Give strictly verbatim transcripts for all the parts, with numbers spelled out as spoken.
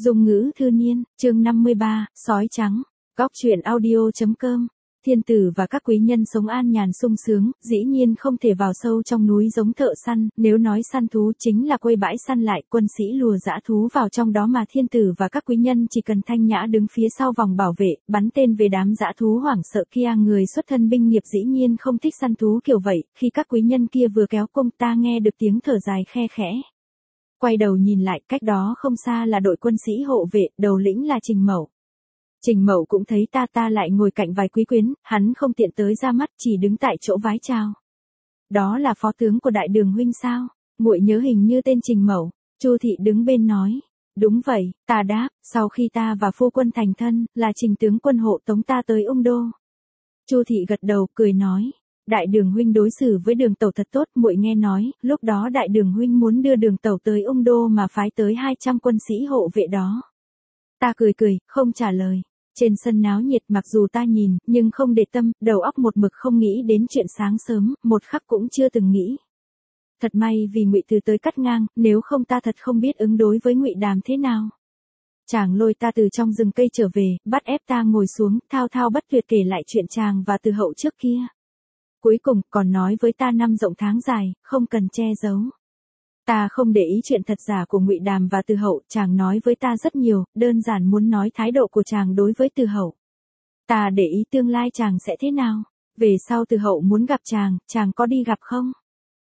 Dung ngữ thư niên, chương năm mươi ba, sói trắng. Góc truyện audio chấm com. Thiên tử và các quý nhân sống an nhàn sung sướng, dĩ nhiên không thể vào sâu trong núi giống thợ săn, nếu nói săn thú chính là quây bãi săn lại, quân sĩ lùa dã thú vào trong đó mà thiên tử và các quý nhân chỉ cần thanh nhã đứng phía sau vòng bảo vệ, bắn tên về đám dã thú hoảng sợ kia. Người xuất thân binh nghiệp dĩ nhiên không thích săn thú kiểu vậy, khi các quý nhân kia vừa kéo cung ta nghe được tiếng thở dài khe khẽ. Quay đầu nhìn lại, cách đó không xa là đội quân sĩ hộ vệ, đầu lĩnh là Trình Mậu. Trình Mậu cũng thấy ta ta lại ngồi cạnh vài quý quyến, hắn không tiện tới ra mắt, chỉ đứng tại chỗ vái chào. Đó là phó tướng của Đại Đường huynh sao? Muội nhớ hình như tên Trình Mậu. Chu thị đứng bên nói. Đúng vậy, ta đáp, sau khi ta và phu quân thành thân, là Trình tướng quân hộ tống ta tới Ung Đô. Chu thị gật đầu, cười nói. Đại Đường huynh đối xử với Đường tẩu thật tốt, muội nghe nói, lúc đó Đại Đường huynh muốn đưa Đường tẩu tới Ung Đô mà phái tới hai trăm quân sĩ hộ vệ đó. Ta cười cười, không trả lời. Trên sân náo nhiệt, mặc dù ta nhìn, nhưng không để tâm, đầu óc một mực không nghĩ đến chuyện sáng sớm, một khắc cũng chưa từng nghĩ. Thật may vì Ngụy Từ tới cắt ngang, nếu không ta thật không biết ứng đối với Ngụy Đàm thế nào. Chàng lôi ta từ trong rừng cây trở về, bắt ép ta ngồi xuống, thao thao bất tuyệt kể lại chuyện chàng và Từ hậu trước kia. Cuối cùng, còn nói với ta năm rộng tháng dài, không cần che giấu. Ta không để ý chuyện thật giả của Ngụy Đàm và Từ hậu, chàng nói với ta rất nhiều, đơn giản muốn nói thái độ của chàng đối với Từ hậu. Ta để ý tương lai chàng sẽ thế nào, về sau Từ hậu muốn gặp chàng, chàng có đi gặp không?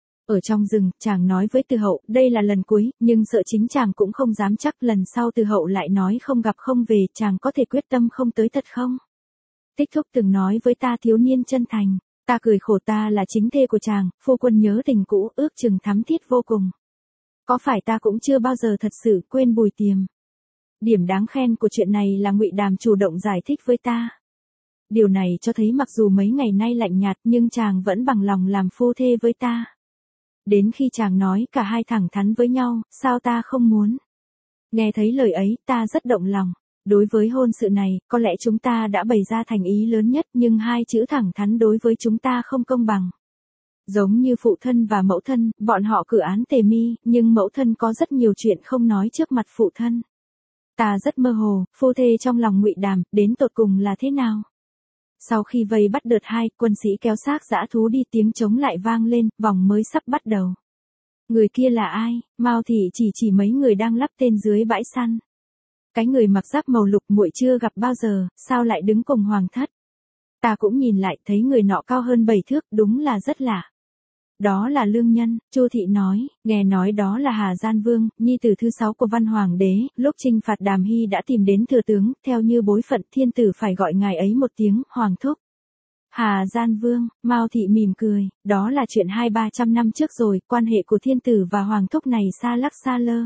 Ở trong rừng, chàng nói với Từ hậu, đây là lần cuối, nhưng sợ chính chàng cũng không dám chắc lần sau Từ hậu lại nói không gặp không về, chàng có thể quyết tâm không tới thật không? Tích Thúc từng nói với ta thiếu niên chân thành, ta cười khổ, ta là chính thê của chàng, phu quân nhớ tình cũ, ước chừng thắm thiết vô cùng. Có phải ta cũng chưa bao giờ thật sự quên Bùi Tiềm. Điểm đáng khen của chuyện này là Ngụy Đàm chủ động giải thích với ta. Điều này cho thấy mặc dù mấy ngày nay lạnh nhạt nhưng chàng vẫn bằng lòng làm phu thê với ta. Đến khi chàng nói cả hai thẳng thắn với nhau, sao ta không muốn. Nghe thấy lời ấy, ta rất động lòng. Đối với hôn sự này, có lẽ chúng ta đã bày ra thành ý lớn nhất, nhưng hai chữ thẳng thắn đối với chúng ta không công bằng. Giống như phụ thân và mẫu thân, bọn họ cử án tề mi, nhưng mẫu thân có rất nhiều chuyện không nói trước mặt phụ thân. Ta rất mơ hồ, phu thê trong lòng Ngụy Đàm, đến tột cùng là thế nào? Sau khi vây bắt đợt hai, quân sĩ kéo xác dã thú đi, tiếng trống lại vang lên, vòng mới sắp bắt đầu. Người kia là ai? Mao Thị chỉ chỉ mấy người đang lắp tên dưới bãi săn. Cái người mặc giáp màu lục muội chưa gặp bao giờ, sao lại đứng cùng hoàng thất? Ta cũng nhìn lại, thấy người nọ cao hơn bảy thước, đúng là rất lạ. Đó là Lương Nhân, Chu thị nói, nghe nói đó là Hà Gian Vương, nhi tử thứ sáu của Văn Hoàng đế, lúc chinh phạt Đàm Hy đã tìm đến thừa tướng, theo như bối phận thiên tử phải gọi ngài ấy một tiếng, Hoàng thúc. Hà Gian Vương, Mao thị mỉm cười, đó là chuyện hai ba trăm năm trước rồi, quan hệ của thiên tử và Hoàng thúc này xa lắc xa lơ.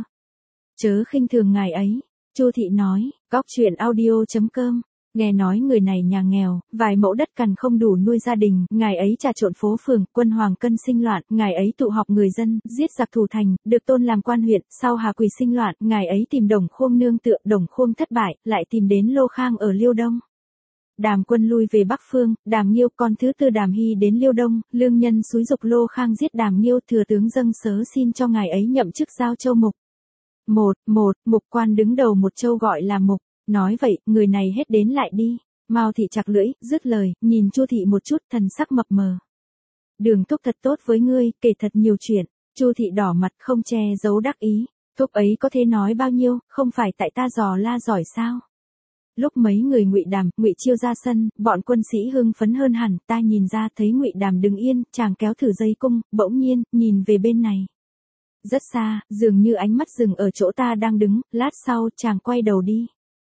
Chớ khinh thường ngài ấy, Chu thị nói, góc truyện audio chấm com. Nghe nói người này nhà nghèo, vài mẫu đất cằn không đủ nuôi gia đình, ngài ấy trà trộn phố phường, quân Hoàng Cân sinh loạn, ngài ấy tụ họp người dân, giết giặc thủ thành, được tôn làm quan huyện, sau Hà Quỳ sinh loạn, ngài ấy tìm Đồng Khuông nương tựa, Đồng Khuông thất bại, lại tìm đến Lô Khang ở Liêu Đông. Đàm Quân lui về Bắc Phương, Đàm Nghiêu con thứ tư Đàm Hy đến Liêu Đông, Lương Nhân xúi giục Lô Khang giết Đàm Nghiêu, thừa tướng dâng sớ xin cho ngài ấy nhậm chức giao châu mục. Một, một, mục quan đứng đầu một châu gọi là mục. Nói vậy, người này hết đến lại đi. Mao thị chặt lưỡi, dứt lời, nhìn Chu thị một chút, thần sắc mập mờ. Đường thúc thật tốt với ngươi, kể thật nhiều chuyện. Chu thị đỏ mặt không che giấu đắc ý. Thúc ấy có thể nói bao nhiêu, không phải tại ta dò la giỏi sao? Lúc mấy người Ngụy Đàm, Ngụy Chiêu ra sân, bọn quân sĩ hưng phấn hơn hẳn, ta nhìn ra thấy Ngụy Đàm đứng yên, chàng kéo thử dây cung, bỗng nhiên, nhìn về bên này. Rất xa, dường như ánh mắt dừng ở chỗ ta đang đứng, lát sau, chàng quay đầu đi.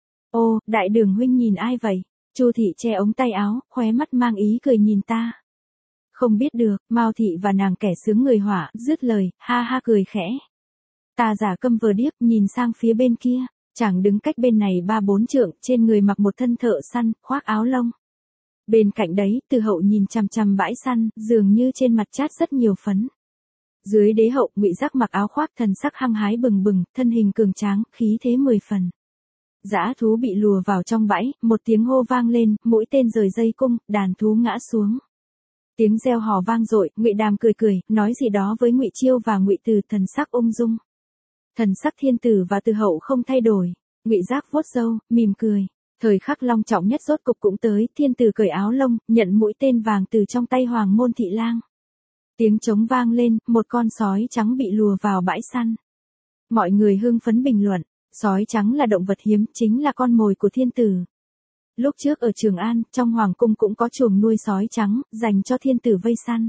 Ô, Đại Đường huynh nhìn ai vậy? Chu thị che ống tay áo, khóe mắt mang ý cười nhìn ta. Không biết được, Mao thị và nàng kẻ sướng người hỏa, dứt lời, ha ha cười khẽ. Ta giả câm vờ điếc, nhìn sang phía bên kia, chàng đứng cách bên này ba bốn trượng, trên người mặc một thân thợ săn, khoác áo lông. Bên cạnh đấy, Từ hậu nhìn chằm chằm bãi săn, dường như trên mặt chát rất nhiều phấn. Dưới đế hậu, Ngụy Giác mặc áo khoác, thần sắc hăng hái bừng bừng, thân hình cường tráng, khí thế mười phần. Dã thú bị lùa vào trong bãi, một tiếng hô vang lên, mũi tên rời dây cung, đàn thú ngã xuống. Tiếng reo hò vang dội, Ngụy Đàm cười cười, nói gì đó với Ngụy Chiêu và Ngụy Từ, thần sắc ung dung. Thần sắc thiên tử và Từ hậu không thay đổi. Ngụy Giác vuốt râu, mỉm cười. Thời khắc long trọng nhất rốt cục cũng tới, thiên tử cởi áo lông, nhận mũi tên vàng từ trong tay Hoàng Môn Thị Lang. Tiếng trống vang lên, một con sói trắng bị lùa vào bãi săn. Mọi người hưng phấn bình luận, sói trắng là động vật hiếm, chính là con mồi của thiên tử. Lúc trước ở Trường An, trong hoàng cung cũng có chuồng nuôi sói trắng, dành cho thiên tử vây săn.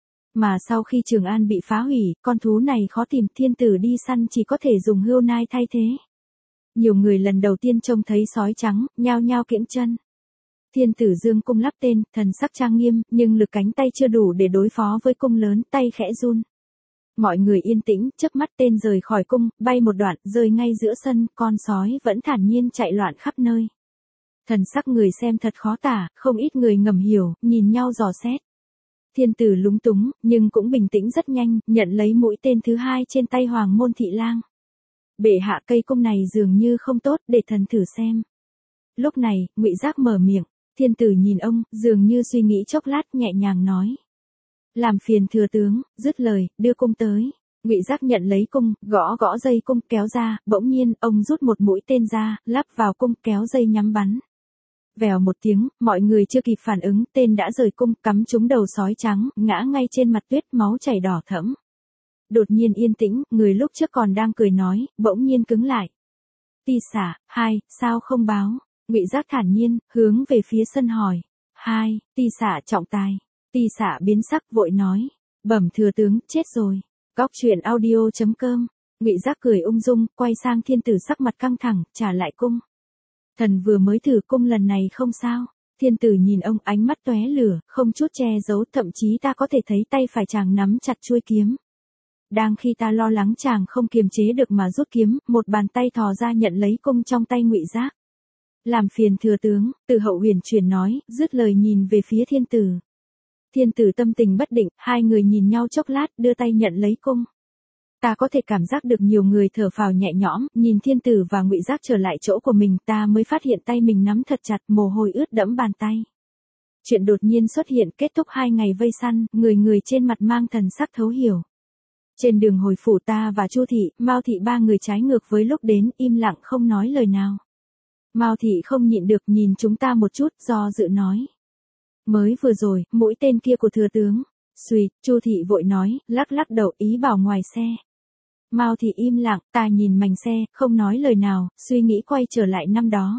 Mà sau khi Trường An bị phá hủy, con thú này khó tìm, thiên tử đi săn chỉ có thể dùng hươu nai thay thế. Nhiều người lần đầu tiên trông thấy sói trắng, nhao nhao kiễng chân. Thiên tử dương cung lắp tên, thần sắc trang nghiêm, nhưng lực cánh tay chưa đủ để đối phó với cung lớn, tay khẽ run. Mọi người yên tĩnh, chớp mắt tên rời khỏi cung, bay một đoạn, rơi ngay giữa sân, con sói vẫn thản nhiên chạy loạn khắp nơi. Thần sắc người xem thật khó tả, không ít người ngầm hiểu, nhìn nhau dò xét. Thiên tử lúng túng, nhưng cũng bình tĩnh rất nhanh, nhận lấy mũi tên thứ hai trên tay Hoàng Môn Thị Lang. Bệ hạ, cây cung này dường như không tốt, để thần thử xem. Lúc này, Ngụy Giác mở miệng, thiên tử nhìn ông, dường như suy nghĩ chốc lát, nhẹ nhàng nói. Làm phiền thừa tướng, dứt lời, đưa cung tới. Ngụy Giác nhận lấy cung, gõ gõ dây cung, kéo ra, bỗng nhiên, ông rút một mũi tên ra, lắp vào cung, kéo dây nhắm bắn. Vèo một tiếng, mọi người chưa kịp phản ứng, tên đã rời cung, cắm trúng đầu sói trắng, ngã ngay trên mặt tuyết, máu chảy đỏ thẫm. Đột nhiên yên tĩnh, người lúc trước còn đang cười nói, bỗng nhiên cứng lại. Ti xả, hai, sao không báo? Ngụy Giác thản nhiên, hướng về phía sân hỏi. Hai, ti xả trọng tài. Ti xả biến sắc vội nói. Bẩm thừa tướng, chết rồi. Góc truyện audio chấm com. Ngụy Giác cười ung dung, quay sang thiên tử sắc mặt căng thẳng, trả lại cung. Thần vừa mới thử cung lần này không sao. Thiên tử nhìn ông, ánh mắt tóe lửa, không chút che giấu, thậm chí ta có thể thấy tay phải chàng nắm chặt chuôi kiếm. Đang khi ta lo lắng chàng không kiềm chế được mà rút kiếm, một bàn tay thò ra nhận lấy cung trong tay Ngụy Giác. Làm phiền thừa tướng, Từ Hậu huyền chuyển nói, dứt lời nhìn về phía thiên tử. Thiên tử tâm tình bất định, hai người nhìn nhau chốc lát, đưa tay nhận lấy cung. Ta có thể cảm giác được nhiều người thở phào nhẹ nhõm, nhìn thiên tử và Ngụy Giác trở lại chỗ của mình, ta mới phát hiện tay mình nắm thật chặt, mồ hôi ướt đẫm bàn tay. Chuyện đột nhiên xuất hiện, kết thúc hai ngày vây săn, người người trên mặt mang thần sắc thấu hiểu. Trên đường hồi phủ, ta và Chu thị, Mao thị ba người trái ngược với lúc đến, im lặng không nói lời nào. Mao thị không nhịn được, nhìn chúng ta một chút, do dự nói. Mới vừa rồi, mũi tên kia của thừa tướng. Xuy, Chu thị vội nói, lắc lắc đầu, ý bảo ngoài xe. Mao thị im lặng, ta nhìn mảnh xe, không nói lời nào, suy nghĩ quay trở lại năm đó.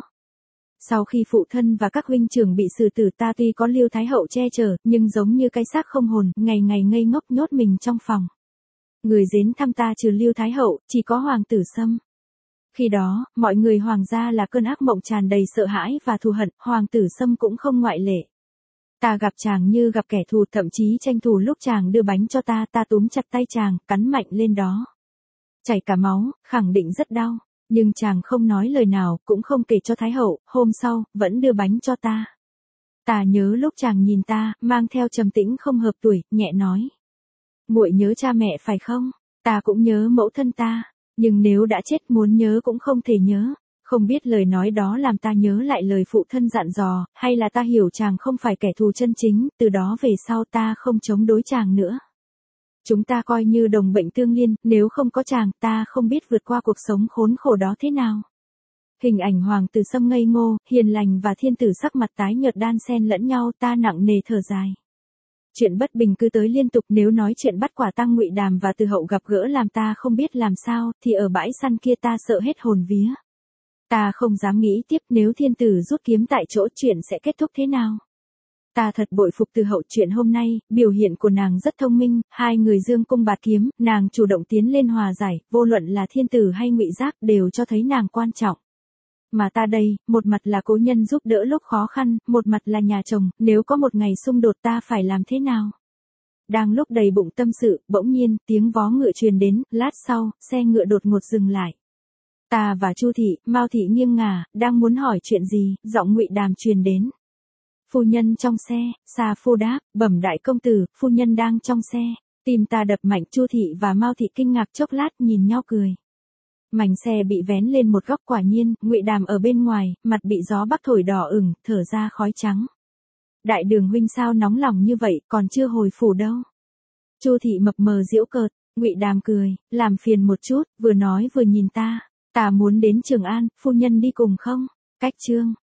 Sau khi phụ thân và các huynh trưởng bị xử tử, ta tuy có Liêu Thái Hậu che chở, nhưng giống như cái xác không hồn, ngày ngày ngây ngốc nhốt mình trong phòng. Người đến thăm ta trừ Liêu Thái Hậu, chỉ có Hoàng tử Sâm. Khi đó, mọi người hoàng gia là cơn ác mộng tràn đầy sợ hãi và thù hận, Hoàng tử Sâm cũng không ngoại lệ. Ta gặp chàng như gặp kẻ thù, thậm chí tranh thủ lúc chàng đưa bánh cho ta, ta túm chặt tay chàng, cắn mạnh lên đó. Chảy cả máu, khẳng định rất đau, nhưng chàng không nói lời nào, cũng không kể cho Thái Hậu, hôm sau, vẫn đưa bánh cho ta. Ta nhớ lúc chàng nhìn ta, mang theo trầm tĩnh không hợp tuổi, nhẹ nói. Muội nhớ cha mẹ phải không? Ta cũng nhớ mẫu thân ta, nhưng nếu đã chết muốn nhớ cũng không thể nhớ. Không biết lời nói đó làm ta nhớ lại lời phụ thân dặn dò, hay là ta hiểu chàng không phải kẻ thù chân chính, từ đó về sau ta không chống đối chàng nữa. Chúng ta coi như đồng bệnh tương liên, nếu không có chàng, ta không biết vượt qua cuộc sống khốn khổ đó thế nào. Hình ảnh Hoàng tử Sâm ngây ngô, hiền lành và thiên tử sắc mặt tái nhợt đan xen lẫn nhau, ta nặng nề thở dài. Chuyện bất bình cứ tới liên tục, nếu nói chuyện bắt quả tang Ngụy Đàm và Từ Hậu gặp gỡ làm ta không biết làm sao, thì ở bãi săn kia ta sợ hết hồn vía. Ta không dám nghĩ tiếp, nếu thiên tử rút kiếm tại chỗ, chuyện sẽ kết thúc thế nào. Ta thật bội phục Từ Hậu, chuyện hôm nay, biểu hiện của nàng rất thông minh, hai người dương cung bạt kiếm, nàng chủ động tiến lên hòa giải, vô luận là thiên tử hay Ngụy Giác đều cho thấy nàng quan trọng. Mà ta đây, một mặt là cố nhân giúp đỡ lúc khó khăn, một mặt là nhà chồng, nếu có một ngày xung đột ta phải làm thế nào? Đang lúc đầy bụng tâm sự, bỗng nhiên, tiếng vó ngựa truyền đến, lát sau, xe ngựa đột ngột dừng lại. Ta và Chu thị, Mao thị nghiêng ngả, đang muốn hỏi chuyện gì, giọng Ngụy Đàm truyền đến. Phu nhân trong xe, Sa Phu đáp, bẩm đại công tử, phu nhân đang trong xe. Tim ta đập mạnh, Chu thị và Mao thị kinh ngạc chốc lát, nhìn nhau cười. Mảnh xe bị vén lên một góc, quả nhiên, Ngụy Đàm ở bên ngoài, mặt bị gió bắc thổi đỏ ửng, thở ra khói trắng. Đại đường huynh sao nóng lòng như vậy, còn chưa hồi phủ đâu. Chu thị mập mờ giễu cợt, Ngụy Đàm cười, làm phiền một chút, vừa nói vừa nhìn ta. Ta muốn đến Trường An, phu nhân đi cùng không? Cách chương